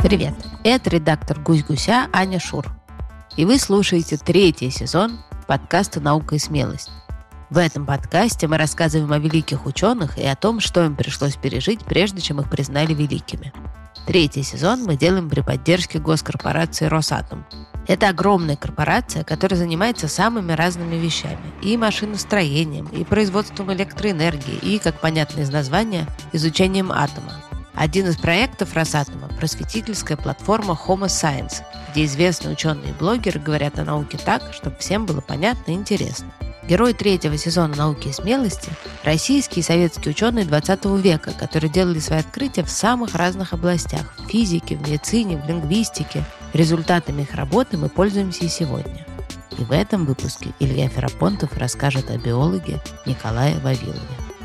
Привет, это редактор «Гусь-гуся» Аня Шур. И вы слушаете 3-й сезон подкаста «Наука и смелость». В этом подкасте мы рассказываем о великих ученых и о том, что им пришлось пережить, прежде чем их признали великими. 3-й сезон мы делаем при поддержке госкорпорации «Росатом». Это огромная корпорация, которая занимается самыми разными вещами. И машиностроением, и производством электроэнергии, и, как понятно из названия, изучением атома. Один из проектов Росатома – просветительская платформа Homo Science, где известные ученые и блогеры говорят о науке так, чтобы всем было понятно и интересно. Герой 3-го сезона «Науки и смелости» – российские и советские ученые 20 века, которые делали свои открытия в самых разных областях – в физике, в медицине, в лингвистике. Результатами их работы мы пользуемся и сегодня. И в этом выпуске Илья Ферапонтов расскажет о биологе Николае Вавилове.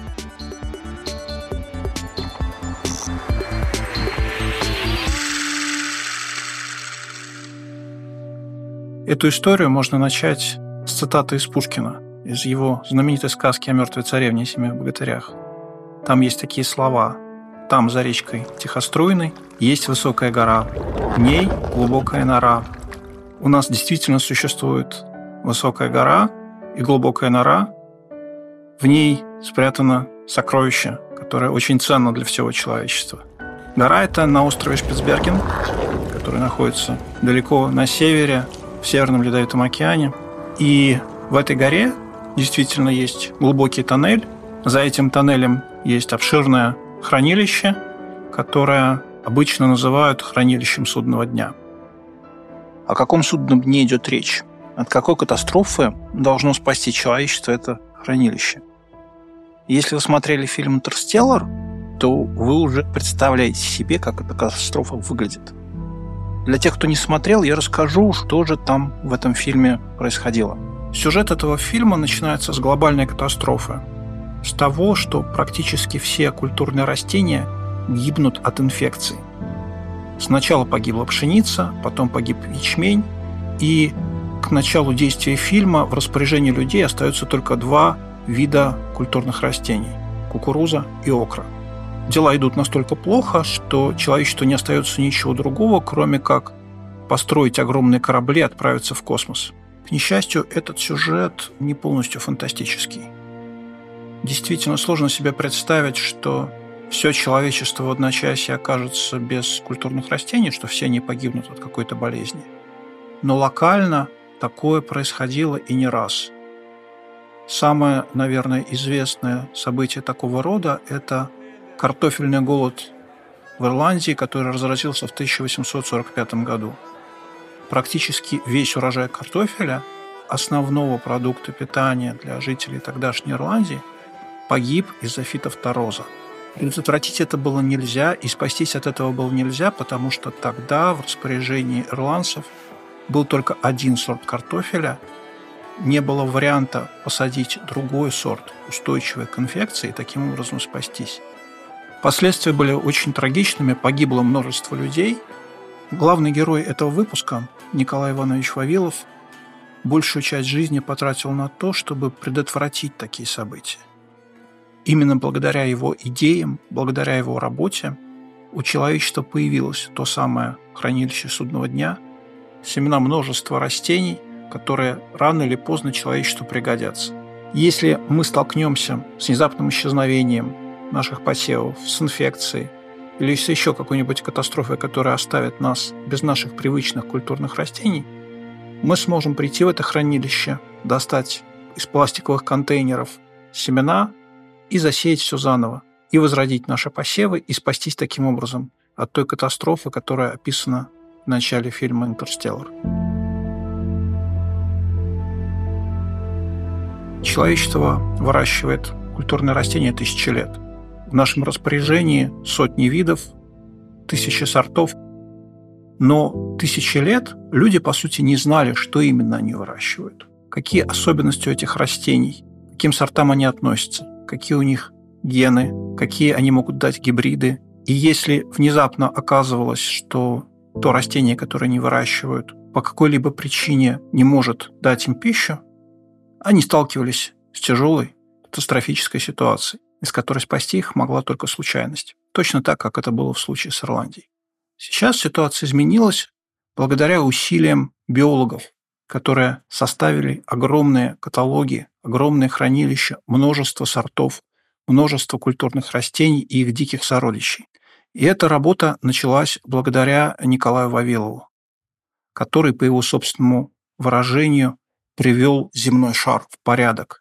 Эту историю можно начать с цитаты из Пушкина, из его знаменитой сказки о мертвой царевне и 7 богатырях. Там есть такие слова: «Там, за речкой тихоструйной, есть высокая гора, в ней глубокая нора». У нас действительно существует высокая гора и глубокая нора. В ней спрятано сокровище, которое очень ценно для всего человечества. Гора – это на острове Шпицберген, который находится далеко на севере, в Северном Ледовитом океане. И в этой горе действительно есть глубокий тоннель. За этим тоннелем есть обширное хранилище, которое обычно называют хранилищем судного дня. О каком судном дне идет речь? От какой катастрофы должно спасти человечество это хранилище? Если вы смотрели фильм «Интерстеллар», то вы уже представляете себе, как эта катастрофа выглядит. Для тех, кто не смотрел, я расскажу, что же там в этом фильме происходило. Сюжет этого фильма начинается с глобальной катастрофы. С того, что практически все культурные растения гибнут от инфекций. Сначала погибла пшеница, потом погиб ячмень, и к началу действия фильма в распоряжении людей остаются только 2 вида культурных растений – кукуруза и окра. Дела идут настолько плохо, что человечеству не остается ничего другого, кроме как построить огромные корабли и отправиться в космос. К несчастью, этот сюжет не полностью фантастический. Действительно сложно себе представить, что все человечество в одночасье окажется без культурных растений, что все они погибнут от какой-то болезни. Но локально такое происходило и не раз. Самое, наверное, известное событие такого рода – это картофельный голод в Ирландии, который разразился в 1845 году. Практически весь урожай картофеля, основного продукта питания для жителей тогдашней Ирландии, погиб из-за фитофтороза. Предотвратить это было нельзя, и спастись от этого было нельзя, потому что тогда в распоряжении ирландцев был только один сорт картофеля, не было варианта посадить другой сорт, устойчивый к инфекции, и таким образом спастись. Последствия были очень трагичными, погибло множество людей. Главный герой этого выпуска, Николай Иванович Вавилов, большую часть жизни потратил на то, чтобы предотвратить такие события. Именно благодаря его идеям, благодаря его работе у человечества появилось то самое хранилище судного дня, семена множества растений, которые рано или поздно человечеству пригодятся. Если мы столкнемся с внезапным исчезновением наших посевов, с инфекцией или с еще какой-нибудь катастрофой, которая оставит нас без наших привычных культурных растений, мы сможем прийти в это хранилище, достать из пластиковых контейнеров семена и засеять все заново, и возродить наши посевы, и спастись таким образом от той катастрофы, которая описана в начале фильма «Интерстеллар». Человечество выращивает культурные растения 1000 лет. В нашем распоряжении сотни видов, 1000 сортов. Но 1000 лет люди, по сути, не знали, что именно они выращивают. Какие особенности у этих растений, к каким сортам они относятся, какие у них гены, какие они могут дать гибриды. И если внезапно оказывалось, что то растение, которое они выращивают, по какой-либо причине не может дать им пищу, они сталкивались с тяжелой катастрофической ситуацией, из которой спасти их могла только случайность. Точно так, как это было в случае с Ирландией. Сейчас ситуация изменилась благодаря усилиям биологов, которые составили огромные каталоги, огромные хранилища, множество сортов, множество культурных растений и их диких сородичей. И эта работа началась благодаря Николаю Вавилову, который, по его собственному выражению, привел земной шар в порядок.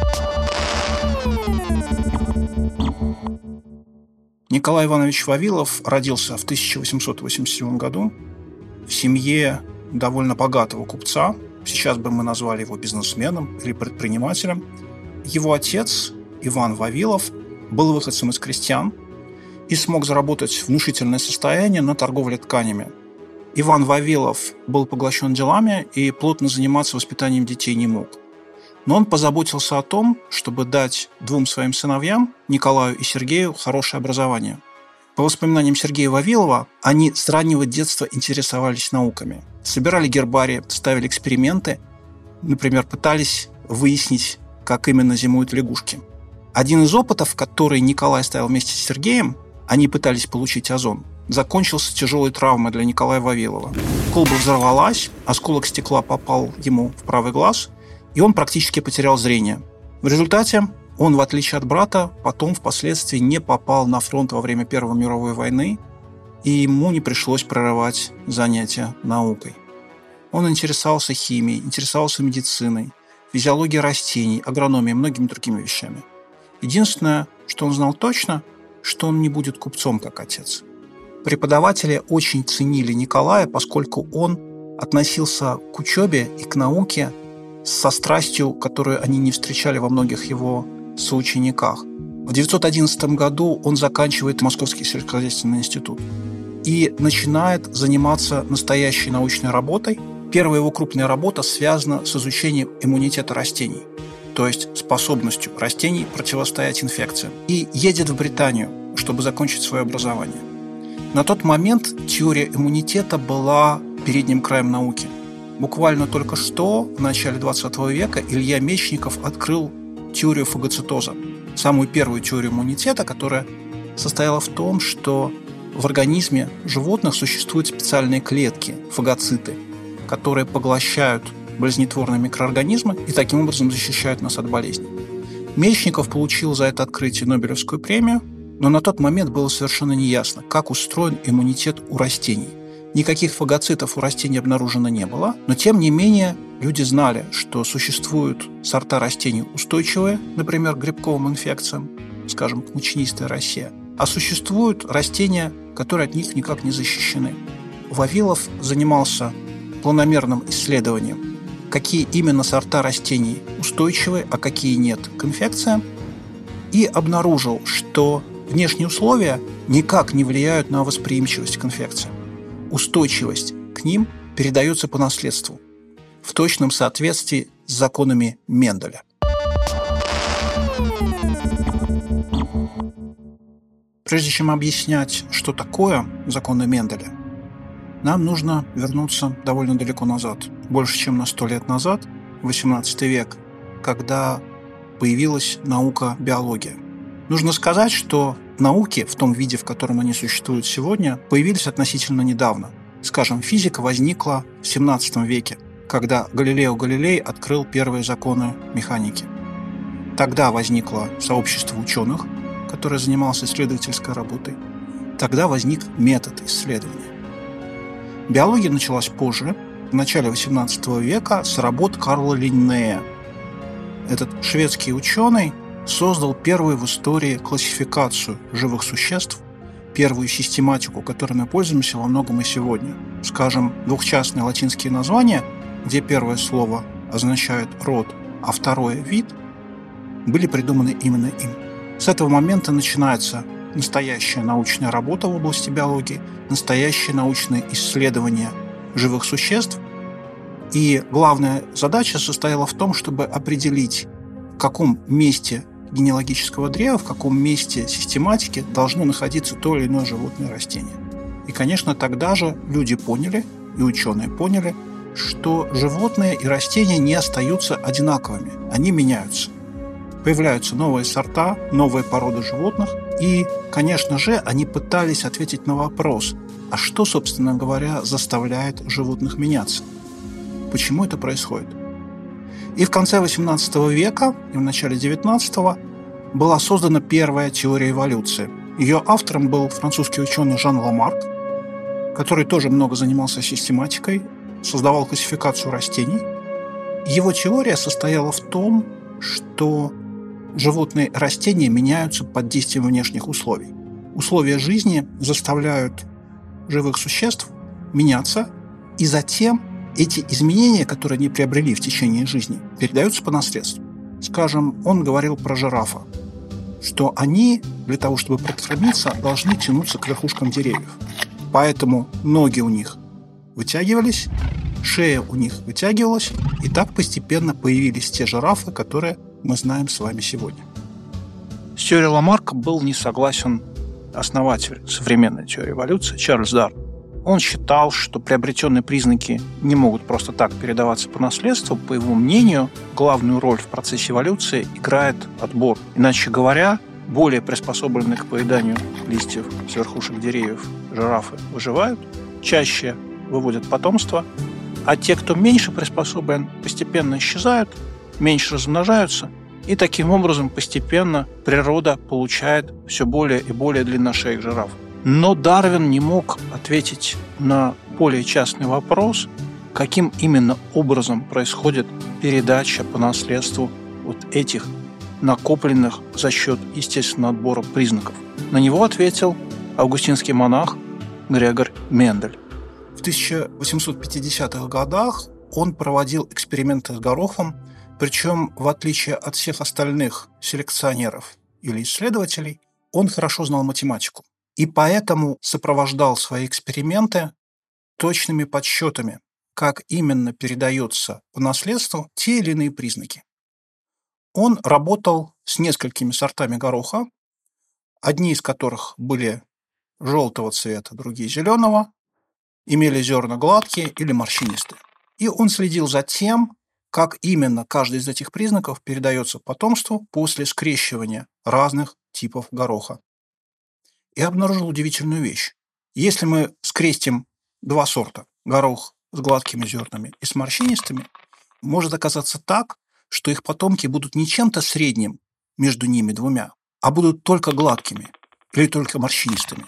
Николай Иванович Вавилов родился в 1887 году в семье довольно богатого купца. Сейчас бы мы назвали его бизнесменом или предпринимателем. Его отец, Иван Вавилов, был выходцем из крестьян и смог заработать внушительное состояние на торговле тканями. Иван Вавилов был поглощен делами и плотно заниматься воспитанием детей не мог. Но он позаботился о том, чтобы дать двум своим сыновьям, Николаю и Сергею, хорошее образование. По воспоминаниям Сергея Вавилова, они с раннего детства интересовались науками. Собирали гербарии, ставили эксперименты, например, пытались выяснить, как именно зимуют лягушки. Один из опытов, который Николай ставил вместе с Сергеем, они пытались получить озон, закончился тяжелой травмой для Николая Вавилова. Колба взорвалась, осколок стекла попал ему в правый глаз, и он практически потерял зрение. В результате он, в отличие от брата, потом впоследствии не попал на фронт во время Первой мировой войны, и ему не пришлось прерывать занятия наукой. Он интересовался химией, интересовался медициной, физиологией растений, агрономией и многими другими вещами. Единственное, что он знал точно, что он не будет купцом, как отец. Преподаватели очень ценили Николая, поскольку он относился к учебе и к науке со страстью, которую они не встречали во многих его соучениках. В 1911 году он заканчивает Московский сельскохозяйственный институт и начинает заниматься настоящей научной работой. Первая его крупная работа связана с изучением иммунитета растений, то есть способностью растений противостоять инфекциям. И едет в Британию, чтобы закончить свое образование. На тот момент теория иммунитета была передним краем науки. Буквально только что, в начале 20 века, Илья Мечников открыл теорию фагоцитоза, самую первую теорию иммунитета, которая состояла в том, что в организме животных существуют специальные клетки, фагоциты, которые поглощают болезнетворные микроорганизмы и таким образом защищают нас от болезней. Мечников получил за это открытие Нобелевскую премию, но на тот момент было совершенно неясно, как устроен иммунитет у растений. Никаких фагоцитов у растений обнаружено не было, но тем не менее люди знали, что существуют сорта растений устойчивые, например, к грибковым инфекциям, скажем, к мучнистой росе, а существуют растения, которые от них никак не защищены. Вавилов занимался планомерным исследованием, какие именно сорта растений устойчивы, а какие нет к инфекциям, и обнаружил, что внешние условия никак не влияют на восприимчивость к инфекциям. Устойчивость к ним передается по наследству в точном соответствии с законами Менделя. Прежде чем объяснять, что такое законы Менделя, нам нужно вернуться довольно далеко назад, больше чем на 100 лет назад, в XVIII век, когда появилась наука биология. Нужно сказать, что науки в том виде, в котором они существуют сегодня, появились относительно недавно. Скажем, физика возникла в XVII веке, когда Галилео Галилей открыл первые законы механики. Тогда возникло сообщество ученых, которое занималось исследовательской работой. Тогда возник метод исследования. Биология началась позже, в начале XVIII века, с работ Карла Линнея. Этот шведский ученый создал первую в истории классификацию живых существ, первую систематику, которой мы пользуемся во многом и сегодня. Скажем, двухчастные латинские названия, где первое слово означает род, а второе – вид, были придуманы именно им. С этого момента начинается настоящая научная работа в области биологии, настоящее научное исследование живых существ. И главная задача состояла в том, чтобы определить, в каком месте генеалогического древа, в каком месте систематики должно находиться то или иное животное растение. И, конечно, тогда же люди поняли, и ученые поняли, что животные и растения не остаются одинаковыми, они меняются. Появляются новые сорта, новые породы животных, и, конечно же, они пытались ответить на вопрос, А что, собственно говоря, заставляет животных меняться? Почему это происходит? И в конце XVIII века и в начале XIX была создана первая теория эволюции. Ее автором был французский ученый Жан Ламарк, который тоже много занимался систематикой, создавал классификацию растений. Его теория состояла в том, что животные и растения меняются под действием внешних условий. Условия жизни заставляют живых существ меняться, и затем эти изменения, которые они приобрели в течение жизни, передаются по наследству. Скажем, он говорил про жирафа, что они для того, чтобы прокормиться, должны тянуться к верхушкам деревьев. Поэтому ноги у них вытягивались, шея у них вытягивалась, и так постепенно появились те жирафы, которые мы знаем с вами сегодня. С теорией Ламарка был не согласен основатель современной теории эволюции Чарльз Дарвин. Он считал, что приобретенные признаки не могут просто так передаваться по наследству. По его мнению, главную роль в процессе эволюции играет отбор. Иначе говоря, более приспособленные к поеданию листьев с верхушек деревьев жирафы выживают, чаще выводят потомство, а те, кто меньше приспособлен, постепенно исчезают, меньше размножаются, и таким образом постепенно природа получает все более и более длинношеек жираф. Но Дарвин не мог ответить на более частный вопрос, каким именно образом происходит передача по наследству вот этих накопленных за счет естественного отбора признаков. На него ответил августинский монах Грегор Мендель. В 1850-х годах он проводил эксперименты с горохом, причем, в отличие от всех остальных селекционеров или исследователей, он хорошо знал математику. И поэтому сопровождал свои эксперименты точными подсчетами, как именно передаются по наследству те или иные признаки. Он работал с несколькими сортами гороха, одни из которых были желтого цвета, другие зеленого, имели зерна гладкие или морщинистые. И он следил за тем, как именно каждый из этих признаков передается потомству после скрещивания разных типов гороха. И обнаружил удивительную вещь. Если мы скрестим два сорта, горох с гладкими зернами и с морщинистыми, может оказаться так, что их потомки будут не чем-то средним между ними двумя, а будут только гладкими или только морщинистыми.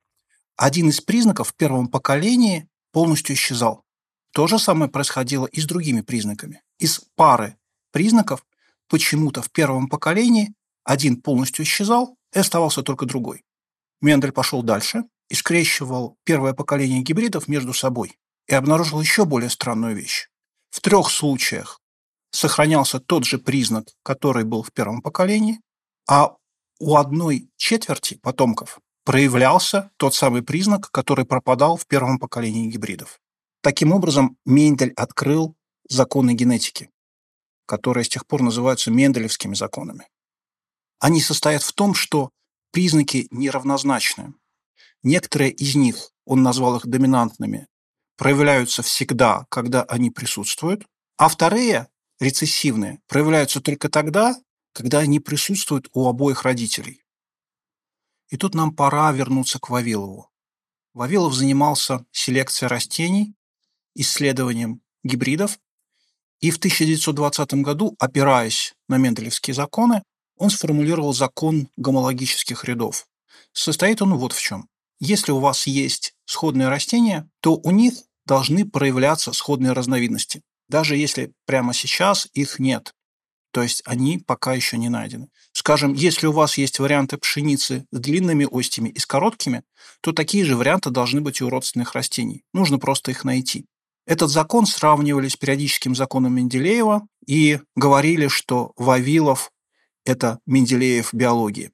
Один из признаков в первом поколении полностью исчезал. То же самое происходило и с другими признаками. Из пары признаков почему-то в первом поколении один полностью исчезал, и оставался только другой. Мендель пошел дальше и скрещивал первое поколение гибридов между собой и обнаружил еще более странную вещь. В 3 случаях сохранялся тот же признак, который был в первом поколении, а у 1/4 потомков проявлялся тот самый признак, который пропадал в первом поколении гибридов. Таким образом, Мендель открыл законы генетики, которые с тех пор называются менделевскими законами. Они состоят в том, что признаки неравнозначны. Некоторые из них, он назвал их доминантными, проявляются всегда, когда они присутствуют, а вторые, рецессивные, проявляются только тогда, когда они присутствуют у обоих родителей. И тут нам пора вернуться к Вавилову. Вавилов занимался селекцией растений, исследованием гибридов, и в 1920 году, опираясь на менделевские законы, он сформулировал закон гомологических рядов. Состоит он вот в чем. Если у вас есть сходные растения, то у них должны проявляться сходные разновидности, даже если прямо сейчас их нет. То есть они пока еще не найдены. Скажем, если у вас есть варианты пшеницы с длинными остями и с короткими, то такие же варианты должны быть и у родственных растений. Нужно просто их найти. Этот закон сравнивали с периодическим законом Менделеева и говорили, что Вавилов – это Менделеев биологии.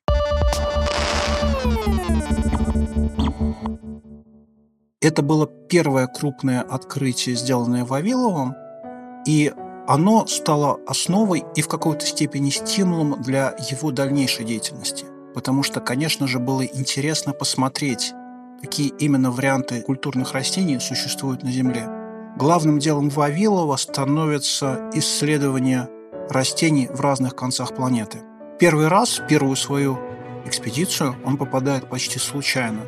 Это было первое крупное открытие, сделанное Вавиловым, и оно стало основой и в какой-то степени стимулом для его дальнейшей деятельности. Потому что, конечно же, было интересно посмотреть, какие именно варианты культурных растений существуют на Земле. Главным делом Вавилова становится исследование растений в разных концах планеты. Первый раз, в первую свою экспедицию, он попадает почти случайно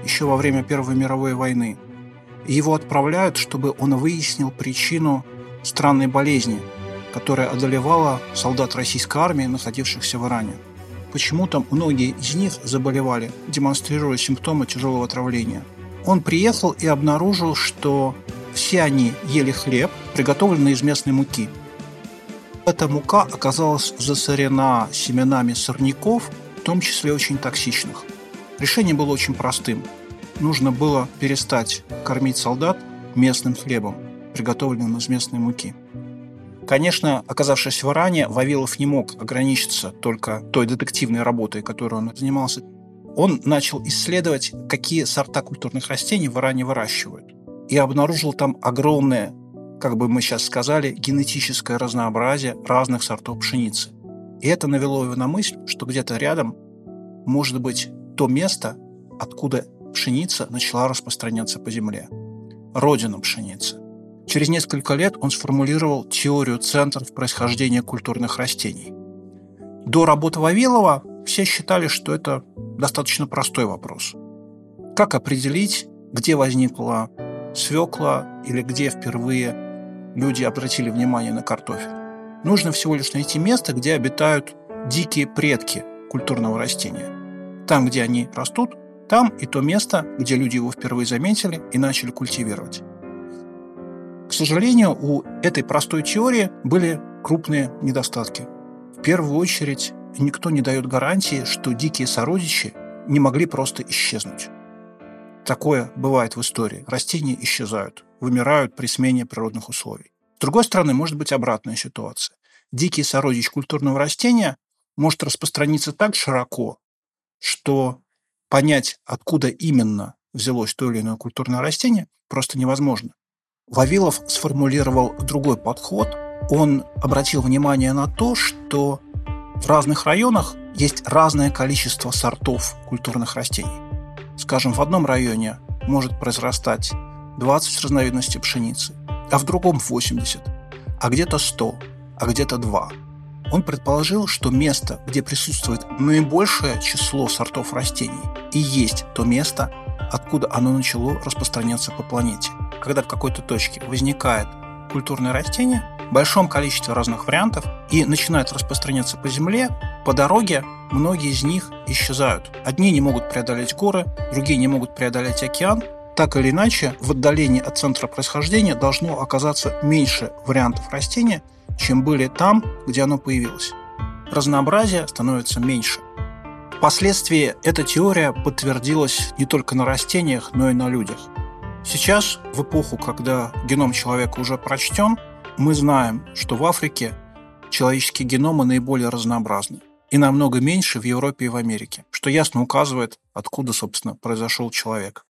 еще во время Первой мировой войны. И его отправляют, чтобы он выяснил причину странной болезни, которая одолевала солдат российской армии, находившихся в Иране. Почему-то многие из них заболевали, демонстрируя симптомы тяжелого отравления. Он приехал и обнаружил, что все они ели хлеб, приготовленный из местной муки. Эта мука оказалась засорена семенами сорняков, в том числе очень токсичных. Решение было очень простым. Нужно было перестать кормить солдат местным хлебом, приготовленным из местной муки. Конечно, оказавшись в Иране, Вавилов не мог ограничиться только той детективной работой, которой он занимался. Он начал исследовать, какие сорта культурных растений в Иране выращивают. И обнаружил там огромное, как бы мы сейчас сказали, генетическое разнообразие разных сортов пшеницы. И это навело его на мысль, что где-то рядом может быть то место, откуда пшеница начала распространяться по земле. Родина пшеницы. Через несколько лет он сформулировал теорию центров происхождения культурных растений. До работы Вавилова все считали, что это достаточно простой вопрос. Как определить, где возникла свекла или где впервые люди обратили внимание на картофель? Нужно всего лишь найти место, где обитают дикие предки культурного растения. Там, где они растут, там и то место, где люди его впервые заметили и начали культивировать. К сожалению, у этой простой теории были крупные недостатки. В первую очередь, никто не дает гарантии, что дикие сородичи не могли просто исчезнуть. Такое бывает в истории. Растения исчезают, вымирают при смене природных условий. С другой стороны, может быть обратная ситуация. Дикий сородич культурного растения может распространиться так широко, что понять, откуда именно взялось то или иное культурное растение, просто невозможно. Вавилов сформулировал другой подход. Он обратил внимание на то, что в разных районах есть разное количество сортов культурных растений. Скажем, в одном районе может произрастать 20 разновидностей пшеницы, а в другом 80, а где-то 100, а где-то 2. Он предположил, что место, где присутствует наибольшее число сортов растений, и есть то место, откуда оно начало распространяться по планете. Когда в какой-то точке возникает культурное растение в большом количестве разных вариантов и начинает распространяться по Земле, по дороге многие из них исчезают. Одни не могут преодолеть горы, другие не могут преодолеть океан. Так или иначе, в отдалении от центра происхождения должно оказаться меньше вариантов растения, чем были там, где оно появилось. Разнообразие становится меньше. Впоследствии эта теория подтвердилась не только на растениях, но и на людях. Сейчас, в эпоху, когда геном человека уже прочтен, мы знаем, что в Африке человеческие геномы наиболее разнообразны и намного меньше в Европе и в Америке, что ясно указывает, откуда, собственно, произошел человек.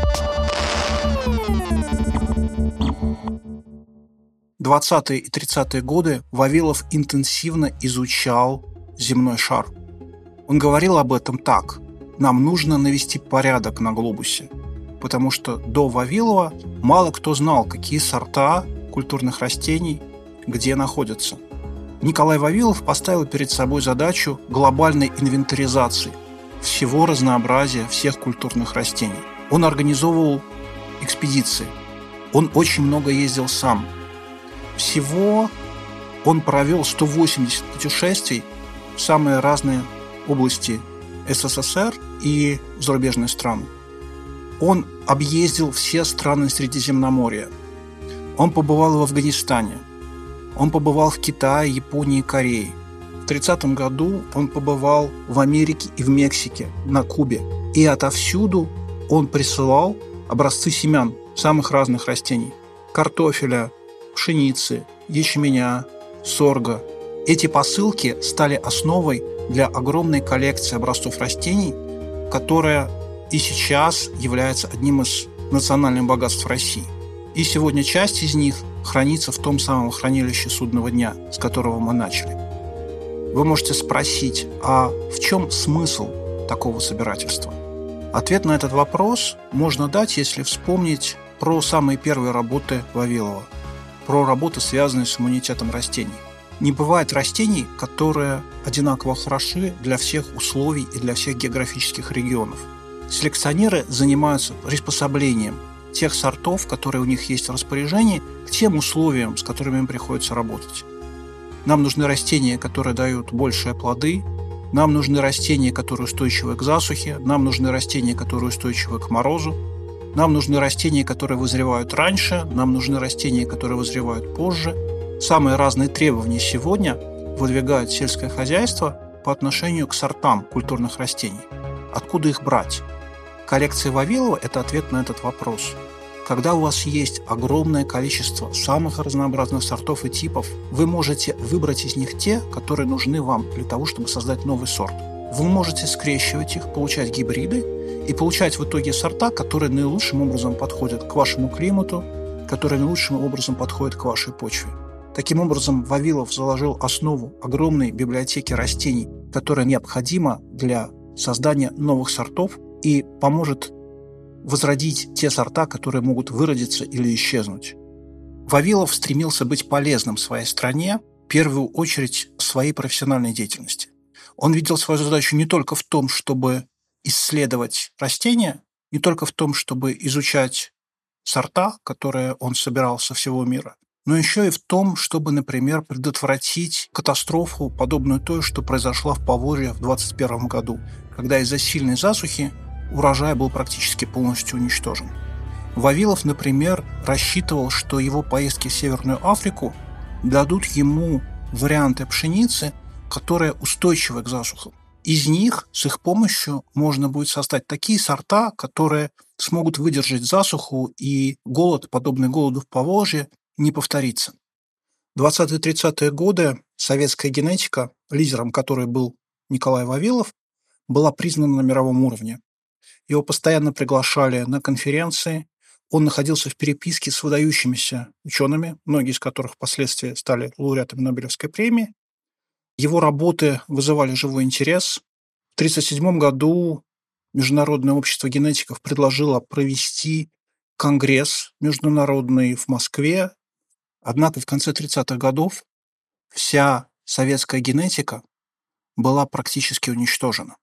В 20-е и 30-е годы Вавилов интенсивно изучал земной шар. Он говорил об этом так: «Нам нужно навести порядок на глобусе», потому что до Вавилова мало кто знал, какие сорта культурных растений где находятся. Николай Вавилов поставил перед собой задачу глобальной инвентаризации всего разнообразия всех культурных растений. Он организовывал экспедиции. Он очень много ездил сам. Всего он провел 180 путешествий в самые разные области СССР и в зарубежные страны. Он объездил все страны Средиземноморья. Он побывал в Афганистане. Он побывал в Китае, Японии и Корее. В 1930 году он побывал в Америке и в Мексике, на Кубе. И отовсюду он присылал образцы семян самых разных растений. Картофеля, пшеницы, ячменя, сорга. Эти посылки стали основой для огромной коллекции образцов растений, которая и сейчас является одним из национальных богатств России. И сегодня часть из них хранится в том самом хранилище Судного дня, с которого мы начали. Вы можете спросить, а в чем смысл такого собирательства? Ответ на этот вопрос можно дать, если вспомнить про самые первые работы Вавилова, про работы, связанные с иммунитетом растений. Не бывает растений, которые одинаково хороши для всех условий и для всех географических регионов. селекционеры занимаются приспособлением тех сортов, которые у них есть в распоряжении, к тем условиям, с которыми им приходится работать. Нам нужны растения, которые дают большие плоды, нам нужны растения, которые устойчивы к засухе, нам нужны растения, которые устойчивы к морозу, нам нужны растения, которые вызревают раньше, нам нужны растения, которые вызревают позже. Самые разные требования сегодня выдвигает сельское хозяйство по отношению к сортам культурных растений. Откуда их брать? Коллекция Вавилова – это ответ на этот вопрос. Когда у вас есть огромное количество самых разнообразных сортов и типов, вы можете выбрать из них те, которые нужны вам для того, чтобы создать новый сорт. Вы можете скрещивать их, получать гибриды и получать в итоге сорта, которые наилучшим образом подходят к вашему климату, которые наилучшим образом подходят к вашей почве. Таким образом, Вавилов заложил основу огромной библиотеки растений, которая необходима для создания новых сортов и поможет возродить те сорта, которые могут выродиться или исчезнуть. Вавилов стремился быть полезным своей стране, в первую очередь в своей профессиональной деятельности. Он видел свою задачу не только в том, чтобы исследовать растения, не только в том, чтобы изучать сорта, которые он собирал со всего мира, но еще и в том, чтобы, например, предотвратить катастрофу, подобную той, что произошла в Поволжье в 2021 году, когда из-за сильной засухи урожай был практически полностью уничтожен. Вавилов, например, рассчитывал, что его поездки в Северную Африку дадут ему варианты пшеницы, которые устойчивы к засухам. Из них, с их помощью, можно будет создать такие сорта, которые смогут выдержать засуху, и голод, подобный голоду в Поволжье, не повторится. В 20-30-е годы советская генетика, лидером которой был Николай Вавилов, была признана на мировом уровне. Его постоянно приглашали на конференции, он находился в переписке с выдающимися учеными, многие из которых впоследствии стали лауреатами Нобелевской премии. Его работы вызывали живой интерес. В 1937 году Международное общество генетиков предложило провести конгресс международный в Москве. Однако в конце 30-х годов вся советская генетика была практически уничтожена.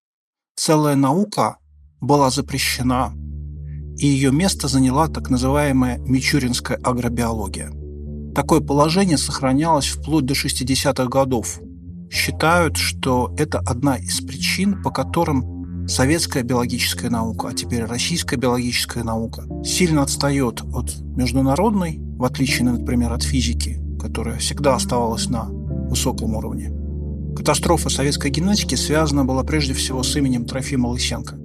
Целая наука была запрещена, и ее место заняла так называемая мичуринская агробиология. Такое положение сохранялось вплоть до 60-х годов. Считают, что это одна из причин, по которым советская биологическая наука, а теперь российская биологическая наука, сильно отстает от международной, в отличие, например, от физики, которая всегда оставалась на высоком уровне. Катастрофа советской генетики связана была прежде всего с именем Трофима Лысенко.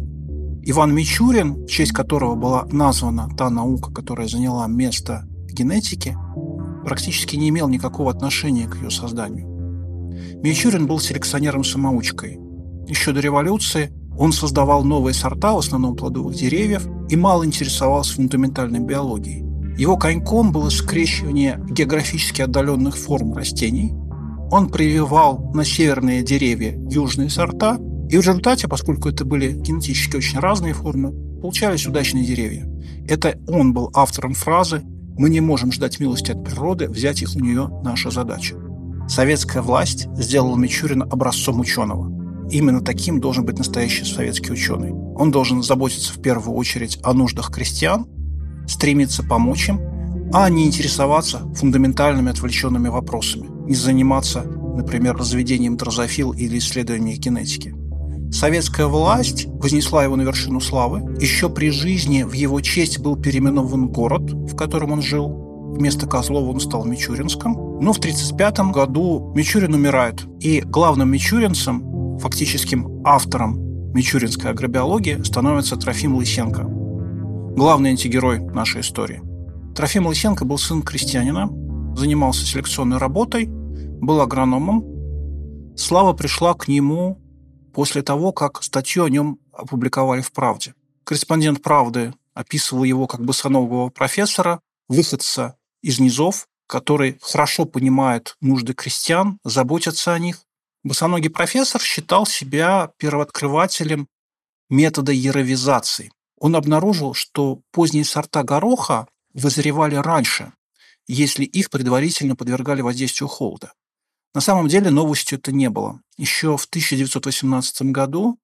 Иван Мичурин, в честь которого была названа та наука, которая заняла место в генетике, практически не имел никакого отношения к ее созданию. Мичурин был селекционером-самоучкой. Еще до революции он создавал новые сорта, в основном плодовых деревьев, и мало интересовался фундаментальной биологией. Его коньком было скрещивание географически отдаленных форм растений. Он прививал на северные деревья южные сорта, и в результате, поскольку это были генетически очень разные формы, получались удачные деревья. Это он был автором фразы «Мы не можем ждать милости от природы, взять их у нее – наша задача». Советская власть сделала Мичурина образцом ученого. Именно таким должен быть настоящий советский ученый. Он должен заботиться в первую очередь о нуждах крестьян, стремиться помочь им, а не интересоваться фундаментальными отвлеченными вопросами, не заниматься, например, разведением дрозофил или исследованием их генетики. Советская власть вознесла его на вершину славы. Еще при жизни в его честь был переименован город, в котором он жил. Вместо Козлова он стал Мичуринском. Но в 1935 году Мичурин умирает. И главным мичуринцем, фактическим автором мичуринской агробиологии, становится Трофим Лысенко. Главный антигерой нашей истории. Трофим Лысенко был сын крестьянина, занимался селекционной работой, был агрономом. Слава пришла к нему после того, как статью о нем опубликовали в «Правде». Корреспондент «Правды» описывал его как босоногого профессора, выходца из низов, который хорошо понимает нужды крестьян, заботится о них. Босоногий профессор считал себя первооткрывателем метода яровизации. Он обнаружил, что поздние сорта гороха вызревали раньше, если их предварительно подвергали воздействию холода. На самом деле новостью это не было. Еще в 1918 году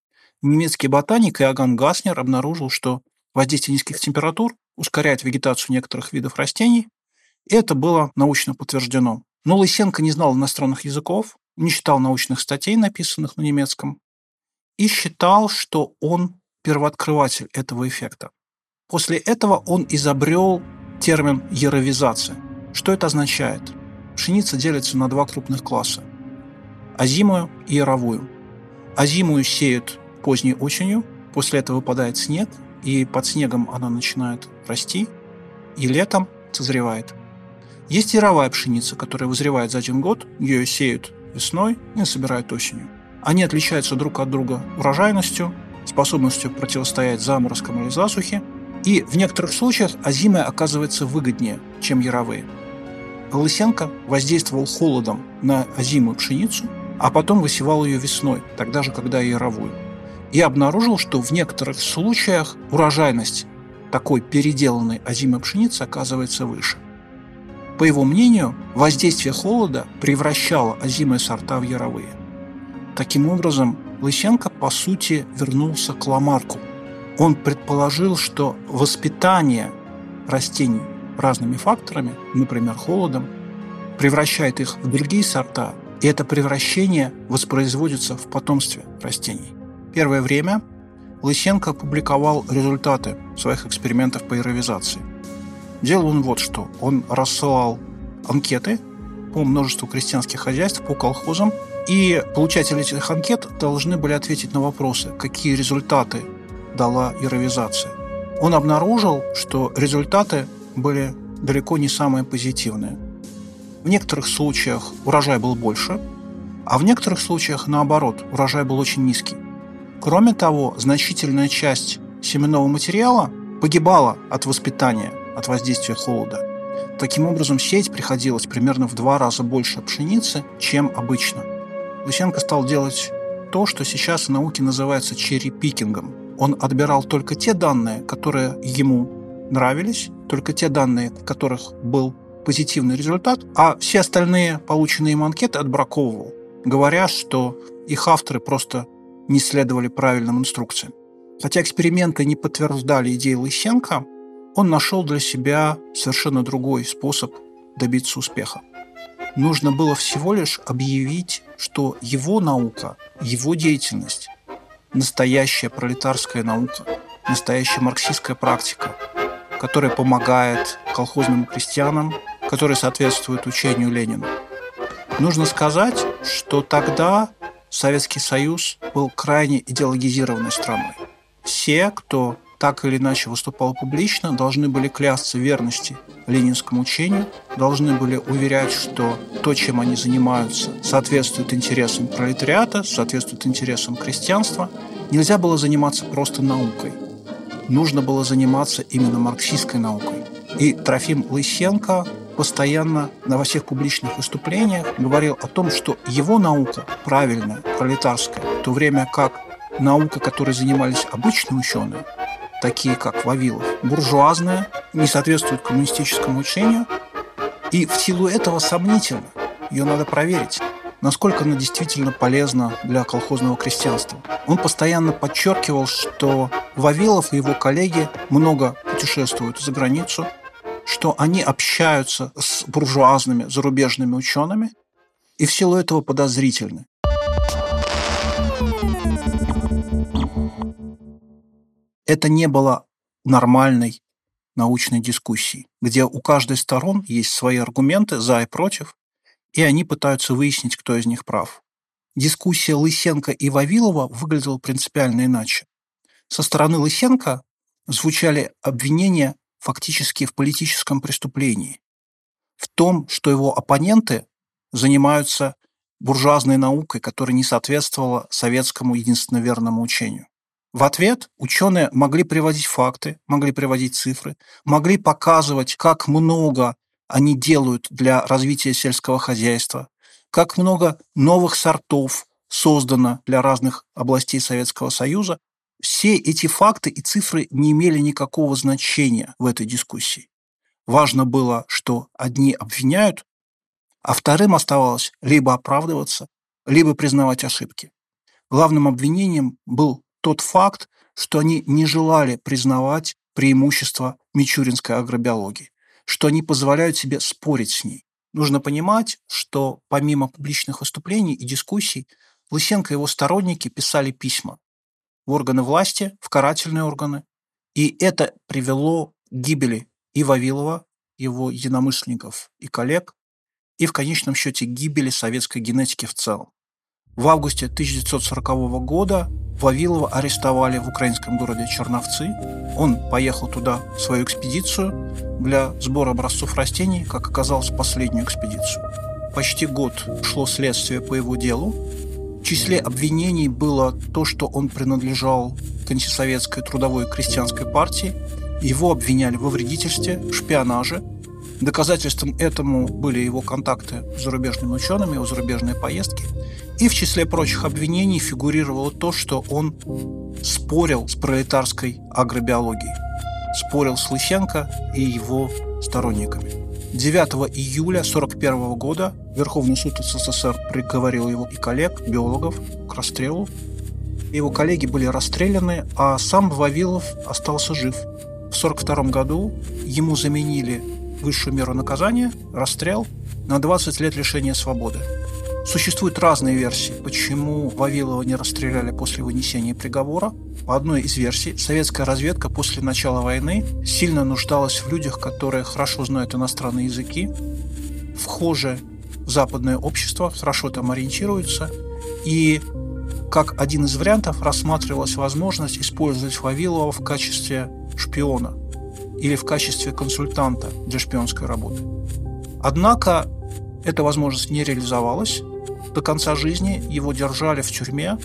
Немецкий ботаник Иоганн Гаснер обнаружил, что воздействие низких температур ускоряет вегетацию некоторых видов растений, и это было научно подтверждено. Но Лысенко не знал иностранных языков, не читал научных статей, написанных на немецком, и считал, что он первооткрыватель этого эффекта. После этого он изобрел термин яровизация. Что это означает? Пшеница делится на два крупных класса – озимую и яровую. Озимую сеют поздней осенью, после этого выпадает снег, и под снегом она начинает расти, и летом созревает. Есть яровая пшеница, которая вызревает за один год, ее сеют весной и собирают осенью. Они отличаются друг от друга урожайностью, способностью противостоять заморозкам или засухе, и в некоторых случаях озимая оказывается выгоднее, чем яровые. Лысенко воздействовал холодом на озимую пшеницу, а потом высевал ее весной, тогда же, когда и яровую. И обнаружил, что в некоторых случаях урожайность такой переделанной озимой пшеницы оказывается выше. По его мнению, воздействие холода превращало озимые сорта в яровые. Таким образом, Лысенко, по сути, вернулся к Ламарку. Он предположил, что воспитание растений разными факторами, например, холодом, превращает их в другие сорта, и это превращение воспроизводится в потомстве растений. Первое время Лысенко опубликовал результаты своих экспериментов по яровизации. Делал он вот что. Он рассылал анкеты по множеству крестьянских хозяйств, по колхозам, и получатели этих анкет должны были ответить на вопросы, какие результаты дала яровизация. Он обнаружил, что результаты были далеко не самые позитивные. В некоторых случаях урожай был больше, а в некоторых случаях, наоборот, урожай был очень низкий. Кроме того, значительная часть семенного материала погибала от воспитания, от воздействия холода. Таким образом, сеять приходилось примерно в 2 раза больше пшеницы, чем обычно. Лысенко стал делать то, что сейчас в науке называется черри-пикингом. Он отбирал только те данные, которые ему нравились, только те данные, в которых был позитивный результат, а все остальные полученные им анкеты отбраковывал, говоря, что их авторы просто не следовали правильным инструкциям. Хотя эксперименты не подтверждали идеи Лысенко, он нашел для себя совершенно другой способ добиться успеха. Нужно было всего лишь объявить, что его наука, его деятельность – настоящая пролетарская наука, настоящая марксистская практика, которая помогает колхозным крестьянам, которая соответствует учению Ленина. Нужно сказать, что тогда Советский Союз был крайне идеологизированной страной. Все, кто так или иначе выступал публично, должны были клясться в верности ленинскому учению, должны были уверять, что то, чем они занимаются, соответствует интересам пролетариата, соответствует интересам крестьянства. Нельзя было заниматься просто наукой. Нужно было заниматься именно марксистской наукой. И Трофим Лысенко постоянно во всех публичных выступлениях говорил о том, что его наука правильная, пролетарская, в то время как наука, которой занимались обычные ученые, такие как Вавилов, буржуазная, не соответствует коммунистическому учению, и в силу этого сомнительно, ее надо проверить, насколько она действительно полезна для колхозного крестьянства. Он постоянно подчеркивал, что Вавилов и его коллеги много путешествуют за границу, что они общаются с буржуазными зарубежными учеными и в силу этого подозрительны. Это не было нормальной научной дискуссией, где у каждой из сторон есть свои аргументы за и против, и они пытаются выяснить, кто из них прав. Дискуссия Лысенко и Вавилова выглядела принципиально иначе. Со стороны Лысенко звучали обвинения фактически в политическом преступлении, в том, что его оппоненты занимаются буржуазной наукой, которая не соответствовала советскому единственно верному учению. В ответ ученые могли приводить факты, могли приводить цифры, могли показывать, как много они делают для развития сельского хозяйства, как много новых сортов создано для разных областей Советского Союза. Все эти факты и цифры не имели никакого значения в этой дискуссии. Важно было, что одни обвиняют, а вторым оставалось либо оправдываться, либо признавать ошибки. Главным обвинением был тот факт, что они не желали признавать преимущества мичуринской агробиологии, что они позволяют себе спорить с ней. Нужно понимать, что помимо публичных выступлений и дискуссий, Лысенко и его сторонники писали письма в органы власти, в карательные органы, и это привело к гибели и Вавилова, его единомышленников и коллег, и в конечном счете гибели советской генетики в целом. В августе 1940 года Вавилова арестовали в украинском городе Черновцы. Он поехал туда в свою экспедицию для сбора образцов растений, как оказалось, последнюю экспедицию. Почти год шло следствие по его делу. В числе обвинений было то, что он принадлежал к антисоветской трудовой крестьянской партии. Его обвиняли во вредительстве, в шпионаже. Доказательством этому были его контакты с зарубежными учеными, его зарубежные поездки. И в числе прочих обвинений фигурировало то, что он спорил с пролетарской агробиологией, спорил с Лысенко и его сторонниками. 9 июля 1941 года Верховный суд СССР приговорил его и коллег, биологов, к расстрелу. Его коллеги были расстреляны, а сам Вавилов остался жив. В 1942 году ему заменили высшую меру наказания, расстрел, на 20 лет лишения свободы. Существуют разные версии, почему Вавилова не расстреляли после вынесения приговора. По одной из версий, советская разведка после начала войны сильно нуждалась в людях, которые хорошо знают иностранные языки, вхожи в западное общество, хорошо там ориентируются, и как один из вариантов рассматривалась возможность использовать Вавилова в качестве шпиона или в качестве консультанта для шпионской работы. Однако эта возможность не реализовалась. До конца жизни его держали в тюрьме.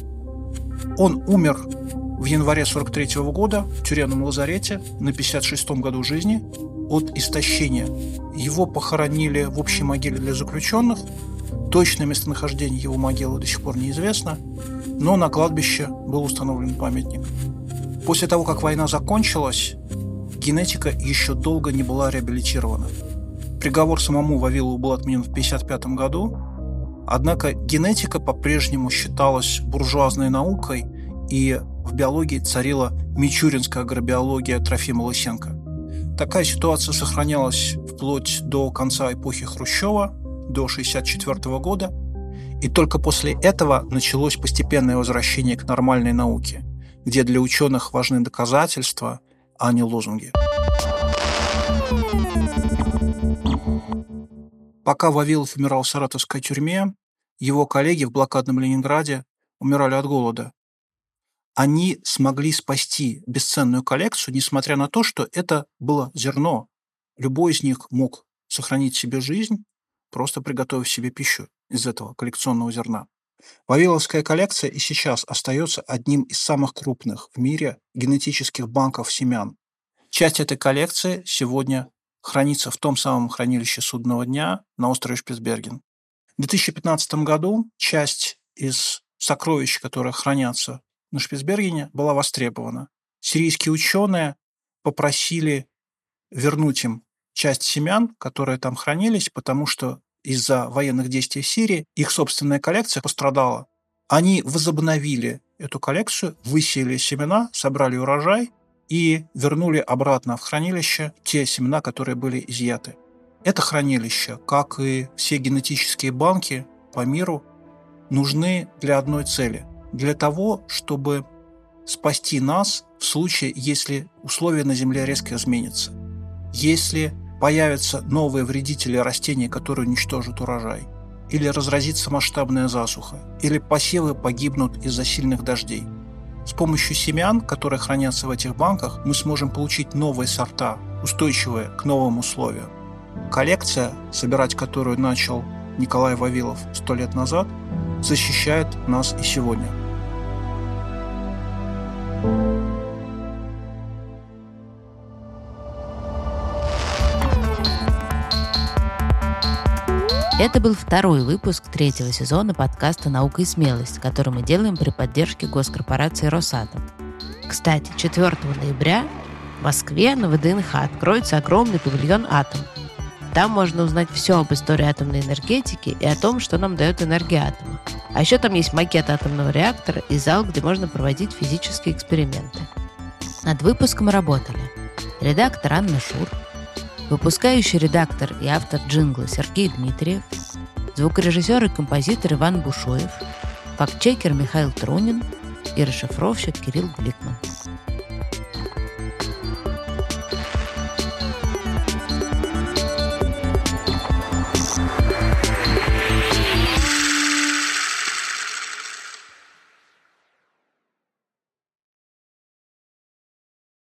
Он умер в январе 1943 года в тюремном лазарете на 56-м году жизни от истощения. Его похоронили в общей могиле для заключенных. Точное местонахождение его могилы до сих пор неизвестно, но на кладбище был установлен памятник. После того, как война закончилась, генетика еще долго не была реабилитирована. Приговор самому Вавилову был отменен в 1955 году, однако генетика по-прежнему считалась буржуазной наукой, и в биологии царила мичуринская агробиология Трофима Лысенко. Такая ситуация сохранялась вплоть до конца эпохи Хрущева, до 1964 года, и только после этого началось постепенное возвращение к нормальной науке, где для ученых важны доказательства, а не лозунги. Пока Вавилов умирал в саратовской тюрьме, его коллеги в блокадном Ленинграде умирали от голода. Они смогли спасти бесценную коллекцию, несмотря на то, что это было зерно. Любой из них мог сохранить себе жизнь, просто приготовив себе пищу из этого коллекционного зерна. Вавиловская коллекция и сейчас остается одним из самых крупных в мире генетических банков семян. Часть этой коллекции сегодня хранится в том самом хранилище Судного дня на острове Шпицберген. В 2015 году часть из сокровищ, которые хранятся на Шпицбергене, была востребована. Сирийские ученые попросили вернуть им часть семян, которые там хранились, потому что из-за военных действий в Сирии их собственная коллекция пострадала. Они возобновили эту коллекцию, высеяли семена, собрали урожай и вернули обратно в хранилище те семена, которые были изъяты. Это хранилище, как и все генетические банки по миру, нужны для одной цели – для того, чтобы спасти нас в случае, если условия на Земле резко изменятся, если появятся новые вредители растений, которые уничтожат урожай, или разразится масштабная засуха, или посевы погибнут из-за сильных дождей. С помощью семян, которые хранятся в этих банках, мы сможем получить новые сорта, устойчивые к новым условиям. Коллекция, собирать которую начал Николай Вавилов 100 лет назад, защищает нас и сегодня. Это был второй выпуск третьего сезона подкаста «Наука и смелость», который мы делаем при поддержке госкорпорации «Росатом». Кстати, 4 ноября в Москве на ВДНХ откроется огромный павильон «Атом». Там можно узнать все об истории атомной энергетики и о том, что нам дает энергия атома. А еще там есть макет атомного реактора и зал, где можно проводить физические эксперименты. Над выпуском работали редактор Анна Шур, выпускающий редактор и автор джингла Сергей Дмитриев, звукорежиссер и композитор Иван Бушуев, фактчекер Михаил Трунин и расшифровщик Кирилл Гликман.